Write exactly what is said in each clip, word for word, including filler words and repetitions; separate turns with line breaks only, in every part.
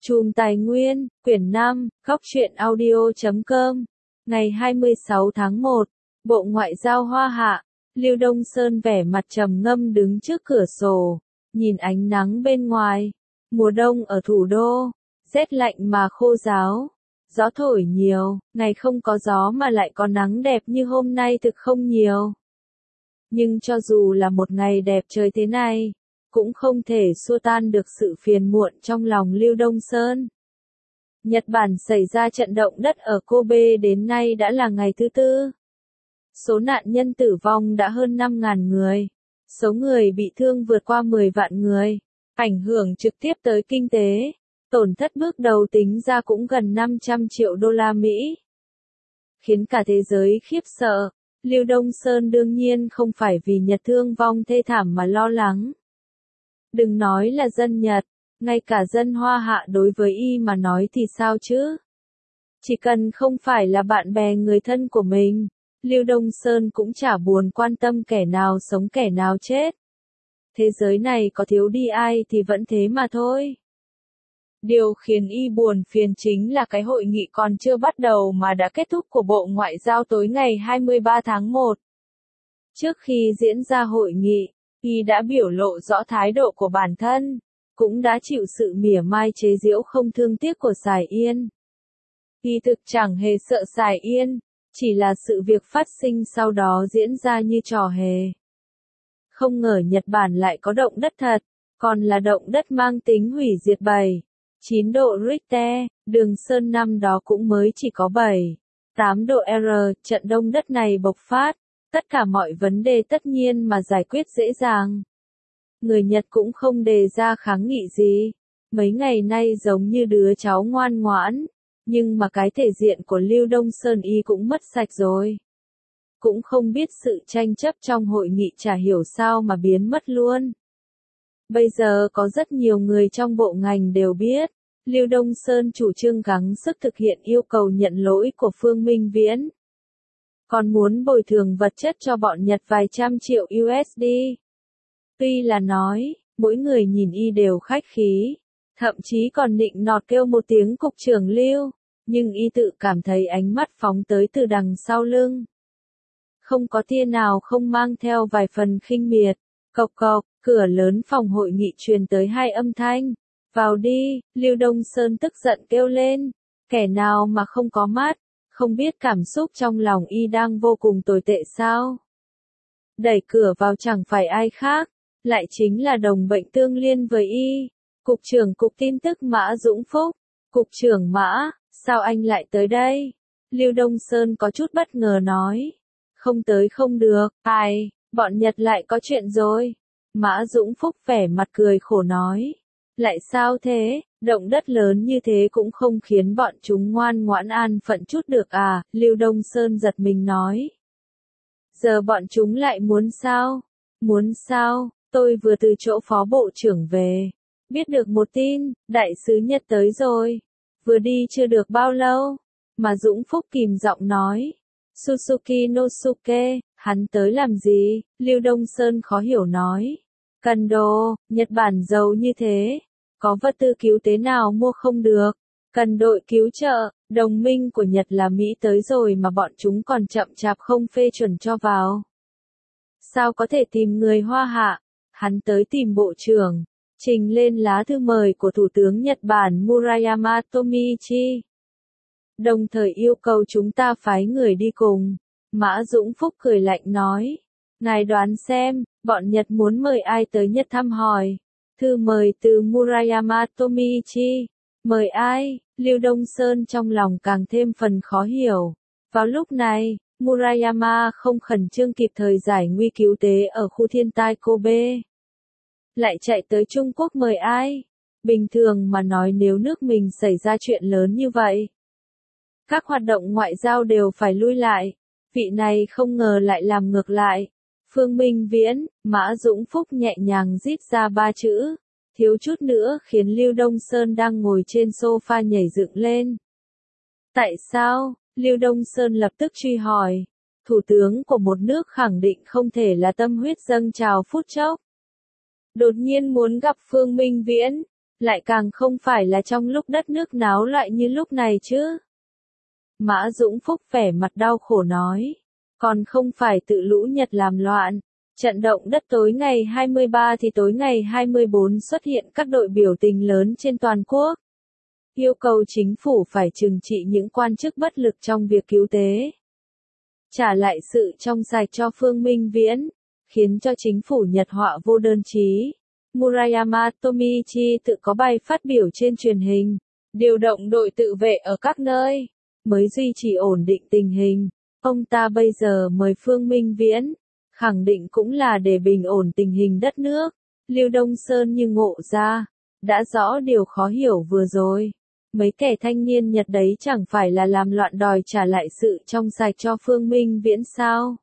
Chùm Tài nguyên, quyển năm, góc truyện audio chấm com. Ngày hai mươi sáu tháng một, Bộ Ngoại giao Hoa Hạ, Lưu Đông Sơn vẻ mặt trầm ngâm đứng trước cửa sổ, nhìn ánh nắng bên ngoài. Mùa đông ở thủ đô, rét lạnh mà khô ráo, gió thổi nhiều, ngày không có gió mà lại có nắng đẹp như hôm nay thực không nhiều. Nhưng cho dù là một ngày đẹp trời thế này, cũng không thể xua tan được sự phiền muộn trong lòng Lưu Đông Sơn. Nhật Bản xảy ra trận động đất ở Kobe đến nay đã là ngày thứ tư. Số nạn nhân tử vong đã hơn năm nghìn người. Số người bị thương vượt qua mười vạn người. Ảnh hưởng trực tiếp tới kinh tế. Tổn thất bước đầu tính ra cũng gần năm trăm triệu đô la Mỹ. Khiến cả thế giới khiếp sợ. Lưu Đông Sơn đương nhiên không phải vì Nhật thương vong thê thảm mà lo lắng. Đừng nói là dân Nhật, ngay cả dân Hoa Hạ đối với y mà nói thì sao chứ? Chỉ cần không phải là bạn bè người thân của mình, Lưu Đông Sơn cũng chả buồn quan tâm kẻ nào sống kẻ nào chết. Thế giới này có thiếu đi ai thì vẫn thế mà thôi. Điều khiến y buồn phiền chính là cái hội nghị còn chưa bắt đầu mà đã kết thúc của Bộ Ngoại giao tối ngày hai mươi ba tháng một. Trước khi diễn ra hội nghị, y đã biểu lộ rõ thái độ của bản thân, cũng đã chịu sự mỉa mai chế giễu không thương tiếc của Sài Yên. Y thực chẳng hề sợ Sài Yên, chỉ là sự việc phát sinh sau đó diễn ra như trò hề. Không ngờ Nhật Bản lại có động đất thật, còn là động đất mang tính hủy diệt bảy, chín độ Richter, Đường Sơn năm đó cũng mới chỉ có bảy, tám độ R, trận động đất này bộc phát. Tất cả mọi vấn đề tất nhiên mà giải quyết dễ dàng. Người Nhật cũng không đề ra kháng nghị gì. Mấy ngày nay giống như đứa cháu ngoan ngoãn. Nhưng mà cái thể diện của Lưu Đông Sơn y cũng mất sạch rồi. Cũng không biết sự tranh chấp trong hội nghị chả hiểu sao mà biến mất luôn. Bây giờ có rất nhiều người trong bộ ngành đều biết. Lưu Đông Sơn chủ trương gắng sức thực hiện yêu cầu nhận lỗi của Phương Minh Viễn. Còn muốn bồi thường vật chất cho bọn Nhật vài trăm triệu u ét đê. Tuy là nói, mỗi người nhìn y đều khách khí, thậm chí còn nịnh nọt kêu một tiếng cục trưởng Lưu, nhưng y tự cảm thấy ánh mắt phóng tới từ đằng sau lưng. Không có tia nào không mang theo vài phần khinh miệt. Cộc cộc, cửa lớn phòng hội nghị truyền tới hai âm thanh. Vào đi, Lưu Đông Sơn tức giận kêu lên. Kẻ nào mà không có mắt. Không biết cảm xúc trong lòng y đang vô cùng tồi tệ sao? Đẩy cửa vào chẳng phải ai khác, lại chính là đồng bệnh tương liên với y, Cục trưởng Cục Tin tức Mã Dũng Phúc. Cục trưởng Mã, sao anh lại tới đây? Lưu Đông Sơn có chút bất ngờ nói. Không tới không được, ai, bọn Nhật lại có chuyện rồi. Mã Dũng Phúc vẻ mặt cười khổ nói. Lại sao thế? Động đất lớn như thế cũng không khiến bọn chúng ngoan ngoãn an phận chút được à, Lưu Đông Sơn giật mình nói. Giờ bọn chúng lại muốn sao? Muốn sao? Tôi vừa từ chỗ phó bộ trưởng về. Biết được một tin, đại sứ Nhật tới rồi. Vừa đi chưa được bao lâu. Mà Dũng Phúc kìm giọng nói. Suzuki Nosuke, hắn tới làm gì? Lưu Đông Sơn khó hiểu nói. Cần đồ, Nhật Bản giàu như thế. Có vật tư cứu tế nào mua không được, cần đội cứu trợ, đồng minh của Nhật là Mỹ tới rồi mà bọn chúng còn chậm chạp không phê chuẩn cho vào. Sao có thể tìm người Hoa Hạ? Hắn tới tìm bộ trưởng, trình lên lá thư mời của Thủ tướng Nhật Bản Murayama Tomiichi. Đồng thời yêu cầu chúng ta phái người đi cùng. Mã Dũng Phúc cười lạnh nói, ngài đoán xem, bọn Nhật muốn mời ai tới Nhật thăm hỏi. Thư mời từ Murayama Tomiichi. Mời ai? Lưu Đông Sơn trong lòng càng thêm phần khó hiểu. Vào lúc này, Murayama không khẩn trương kịp thời giải nguy cứu tế ở khu thiên tai Kobe. Lại chạy tới Trung Quốc mời ai? Bình thường mà nói nếu nước mình xảy ra chuyện lớn như vậy, các hoạt động ngoại giao đều phải lui lại. Vị này không ngờ lại làm ngược lại. Phương Minh Viễn, Mã Dũng Phúc nhẹ nhàng rít ra ba chữ, thiếu chút nữa khiến Lưu Đông Sơn đang ngồi trên sofa nhảy dựng lên. Tại sao? Lưu Đông Sơn lập tức truy hỏi. Thủ tướng của một nước khẳng định không thể là tâm huyết dâng trào phút chốc. Đột nhiên muốn gặp Phương Minh Viễn, Lại càng không phải là trong lúc đất nước náo loạn như lúc này chứ. Mã Dũng Phúc vẻ mặt đau khổ nói. Còn không phải tự lũ Nhật làm loạn. Trận động đất tối ngày hai mươi ba thì tối ngày hai mươi bốn xuất hiện các đội biểu tình lớn trên toàn quốc. Yêu cầu chính phủ phải trừng trị những quan chức bất lực trong việc cứu tế. Trả lại sự trong sạch cho Phương Minh Viễn, khiến cho chính phủ Nhật họa vô đơn chí. Murayama Tomichi tự có bài phát biểu trên truyền hình, điều động đội tự vệ ở các nơi, mới duy trì ổn định tình hình. Ông ta bây giờ mời Phương Minh Viễn, khẳng định cũng là để bình ổn tình hình đất nước. Lưu Đông Sơn như ngộ ra, đã rõ điều khó hiểu vừa rồi. Mấy kẻ thanh niên Nhật đấy chẳng phải là làm loạn đòi trả lại sự trong sạch cho Phương Minh Viễn sao?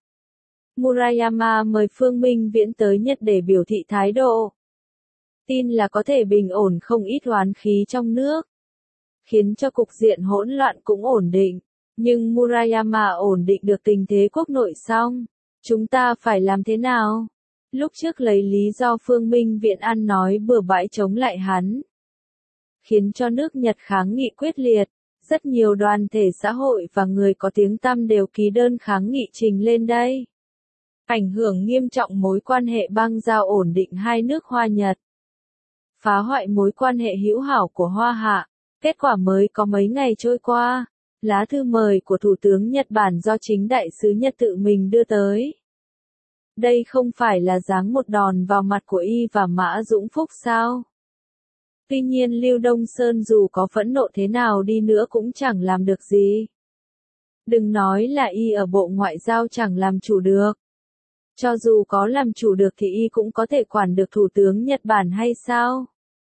Murayama mời Phương Minh Viễn tới Nhật để biểu thị thái độ. Tin là có thể bình ổn không ít oán khí trong nước, khiến cho cục diện hỗn loạn cũng ổn định. Nhưng Murayama ổn định được tình thế quốc nội xong, chúng ta phải làm thế nào? Lúc trước lấy lý do Phương Minh Viễn ăn nói bừa bãi chống lại hắn, khiến cho nước Nhật kháng nghị quyết liệt. Rất nhiều đoàn thể xã hội và người có tiếng tăm đều ký đơn kháng nghị trình lên đây. Ảnh hưởng nghiêm trọng mối quan hệ bang giao ổn định hai nước Hoa Nhật. Phá hoại mối quan hệ hữu hảo của Hoa Hạ. Kết quả mới có mấy ngày trôi qua. Lá thư mời của Thủ tướng Nhật Bản do chính đại sứ Nhật tự mình đưa tới. Đây không phải là giáng một đòn vào mặt của y và Mã Dũng Phúc sao? Tuy nhiên Lưu Đông Sơn dù có phẫn nộ thế nào đi nữa cũng chẳng làm được gì. Đừng nói là y ở Bộ Ngoại giao chẳng làm chủ được. Cho dù có làm chủ được thì y cũng có thể quản được Thủ tướng Nhật Bản hay sao?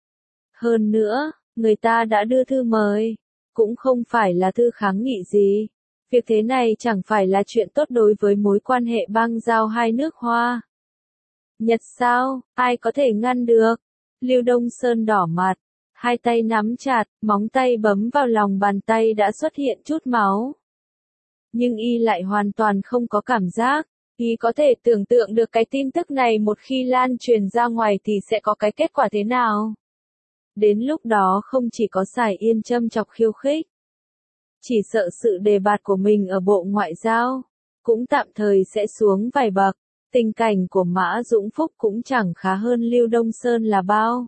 Hơn nữa, người ta đã đưa thư mời, cũng không phải là thư kháng nghị gì. Việc thế này chẳng phải là chuyện tốt đối với mối quan hệ bang giao hai nước Hoa Nhật sao, ai có thể ngăn được? Lưu Đông Sơn đỏ mặt, hai tay nắm chặt, móng tay bấm vào lòng bàn tay đã xuất hiện chút máu. Nhưng y lại hoàn toàn không có cảm giác, y có thể tưởng tượng được cái tin tức này một khi lan truyền ra ngoài thì sẽ có cái kết quả thế nào. Đến lúc đó không chỉ có Sài Yên châm chọc khiêu khích, chỉ sợ sự đề bạt của mình ở Bộ Ngoại giao cũng tạm thời sẽ xuống vài bậc. Tình cảnh của Mã Dũng Phúc cũng chẳng khá hơn Lưu Đông Sơn là bao.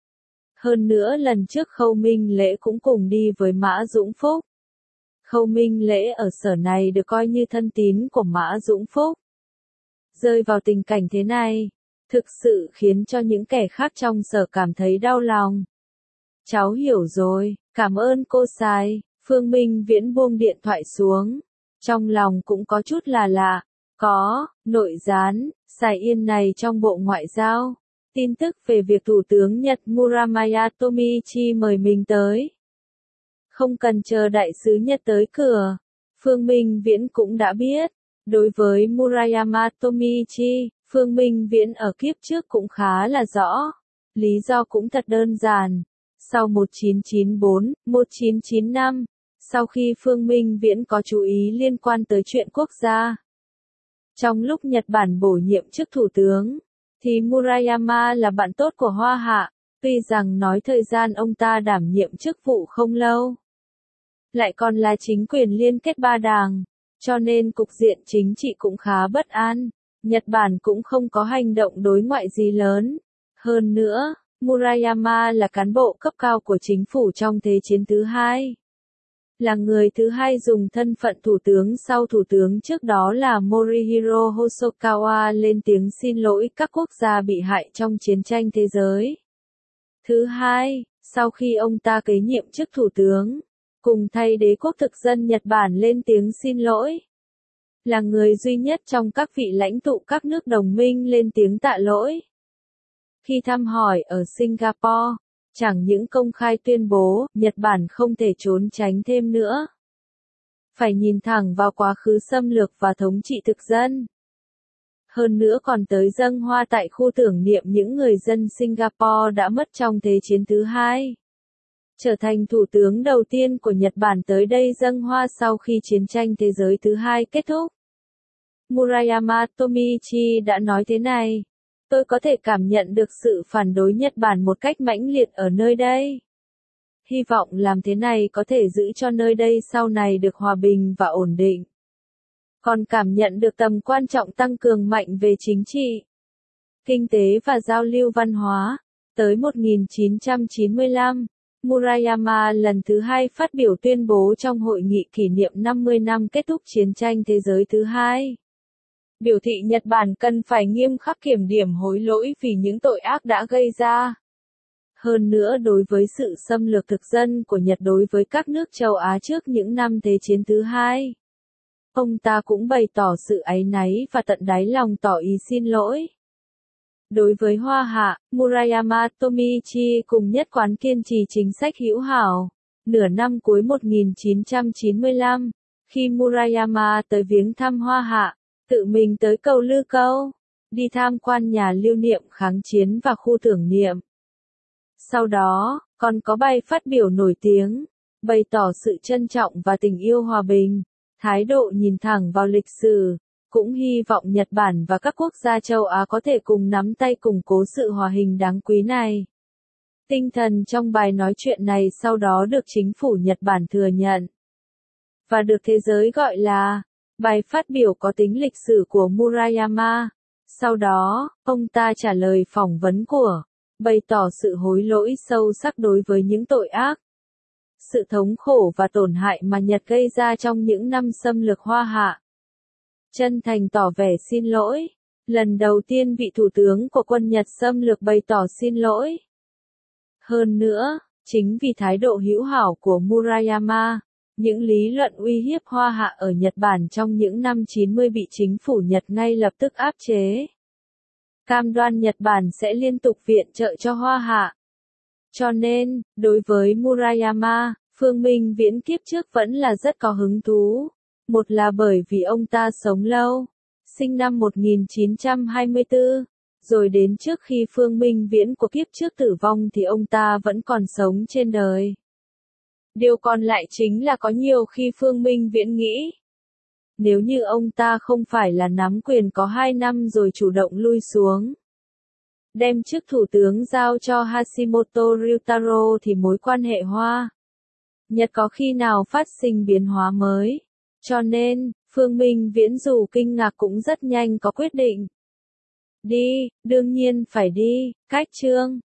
Hơn nữa lần trước Khâu Minh Lễ cũng cùng đi với Mã Dũng Phúc. Khâu Minh Lễ ở sở này được coi như thân tín của Mã Dũng Phúc. Rơi vào tình cảnh thế này, thực sự khiến cho những kẻ khác trong sở cảm thấy đau lòng. Cháu hiểu rồi, cảm ơn cô Sài. Phương Minh Viễn buông điện thoại xuống. Trong lòng cũng có chút là lạ. Có, nội gián, Sài Yên này trong Bộ Ngoại giao. Tin tức về việc Thủ tướng Nhật Muramaya Tomichi mời mình tới. Không cần chờ đại sứ Nhật tới cửa. Phương Minh Viễn cũng đã biết. Đối với Murayama Tomichi, Phương Minh Viễn ở kiếp trước cũng khá là rõ. Lý do cũng thật đơn giản. Sau một chín chín tư, một chín chín năm, sau khi Phương Minh Viễn có chú ý liên quan tới chuyện quốc gia. Trong lúc Nhật Bản bổ nhiệm chức thủ tướng, thì Murayama là bạn tốt của Hoa Hạ, tuy rằng nói thời gian ông ta đảm nhiệm chức vụ không lâu. Lại còn là chính quyền liên kết ba đảng, cho nên cục diện chính trị cũng khá bất an. Nhật Bản cũng không có hành động đối ngoại gì lớn. Hơn nữa, Murayama là cán bộ cấp cao của chính phủ trong Thế chiến thứ hai. Là người thứ hai dùng thân phận thủ tướng sau thủ tướng trước đó là Morihiro Hosokawa lên tiếng xin lỗi các quốc gia bị hại trong chiến tranh thế giới. Thứ hai, sau khi ông ta kế nhiệm chức thủ tướng, cùng thay đế quốc thực dân Nhật Bản lên tiếng xin lỗi. Là người duy nhất trong các vị lãnh tụ các nước đồng minh lên tiếng tạ lỗi. Khi thăm hỏi ở Singapore, chẳng những công khai tuyên bố, Nhật Bản không thể trốn tránh thêm nữa. Phải nhìn thẳng vào quá khứ xâm lược và thống trị thực dân. Hơn nữa còn tới dâng hoa tại khu tưởng niệm những người dân Singapore đã mất trong Thế chiến thứ hai. Trở thành thủ tướng đầu tiên của Nhật Bản tới đây dâng hoa sau khi chiến tranh thế giới thứ hai kết thúc. Murayama Tomichi đã nói thế này. Tôi có thể cảm nhận được sự phản đối Nhật Bản một cách mãnh liệt ở nơi đây. Hy vọng làm thế này có thể giữ cho nơi đây sau này được hòa bình và ổn định. Còn cảm nhận được tầm quan trọng tăng cường mạnh về chính trị, kinh tế và giao lưu văn hóa. Tới một nghìn chín trăm chín mươi lăm, Murayama lần thứ hai phát biểu tuyên bố trong hội nghị kỷ niệm năm mươi năm kết thúc chiến tranh thế giới thứ hai. Biểu thị Nhật Bản cần phải nghiêm khắc kiểm điểm hối lỗi vì những tội ác đã gây ra. Hơn nữa đối với sự xâm lược thực dân của Nhật đối với các nước châu Á trước những năm Thế chiến thứ hai. Ông ta cũng bày tỏ sự áy náy và tận đáy lòng tỏ ý xin lỗi. Đối với Hoa Hạ, Murayama Tomiichi cùng nhất quán kiên trì chính sách hữu hảo. Nửa năm cuối một nghìn chín trăm chín mươi lăm, khi Murayama tới viếng thăm Hoa Hạ, tự mình tới cầu Lư Câu, đi tham quan nhà lưu niệm kháng chiến và khu tưởng niệm. Sau đó, còn có bài phát biểu nổi tiếng, bày tỏ sự trân trọng và tình yêu hòa bình, thái độ nhìn thẳng vào lịch sử, cũng hy vọng Nhật Bản và các quốc gia châu Á có thể cùng nắm tay củng cố sự hòa bình đáng quý này. Tinh thần trong bài nói chuyện này sau đó được chính phủ Nhật Bản thừa nhận, và được thế giới gọi là bài phát biểu có tính lịch sử của Murayama. Sau đó, ông ta trả lời phỏng vấn của, bày tỏ sự hối lỗi sâu sắc đối với những tội ác, sự thống khổ và tổn hại mà Nhật gây ra trong những năm xâm lược Hoa Hạ. Chân thành tỏ vẻ xin lỗi. Lần đầu tiên vị thủ tướng của quân Nhật xâm lược bày tỏ xin lỗi. Hơn nữa, chính vì thái độ hữu hảo của Murayama, những lý luận uy hiếp Hoa Hạ ở Nhật Bản trong những năm chín mươi bị chính phủ Nhật ngay lập tức áp chế. Cam đoan Nhật Bản sẽ liên tục viện trợ cho Hoa Hạ. Cho nên, đối với Murayama, Phương Minh Viễn kiếp trước vẫn là rất có hứng thú. Một là bởi vì ông ta sống lâu, sinh năm một nghìn chín trăm hai mươi tư, rồi đến trước khi Phương Minh Viễn của kiếp trước tử vong thì ông ta vẫn còn sống trên đời. Điều còn lại chính là có nhiều khi Phương Minh Viễn nghĩ, nếu như ông ta không phải là nắm quyền có hai năm rồi chủ động lui xuống, đem chức thủ tướng giao cho Hashimoto Ryutaro thì mối quan hệ Hoa Nhật có khi nào phát sinh biến hóa mới. Cho nên, Phương Minh Viễn dù kinh ngạc cũng rất nhanh có quyết định. Đi, đương nhiên phải đi, cách chương.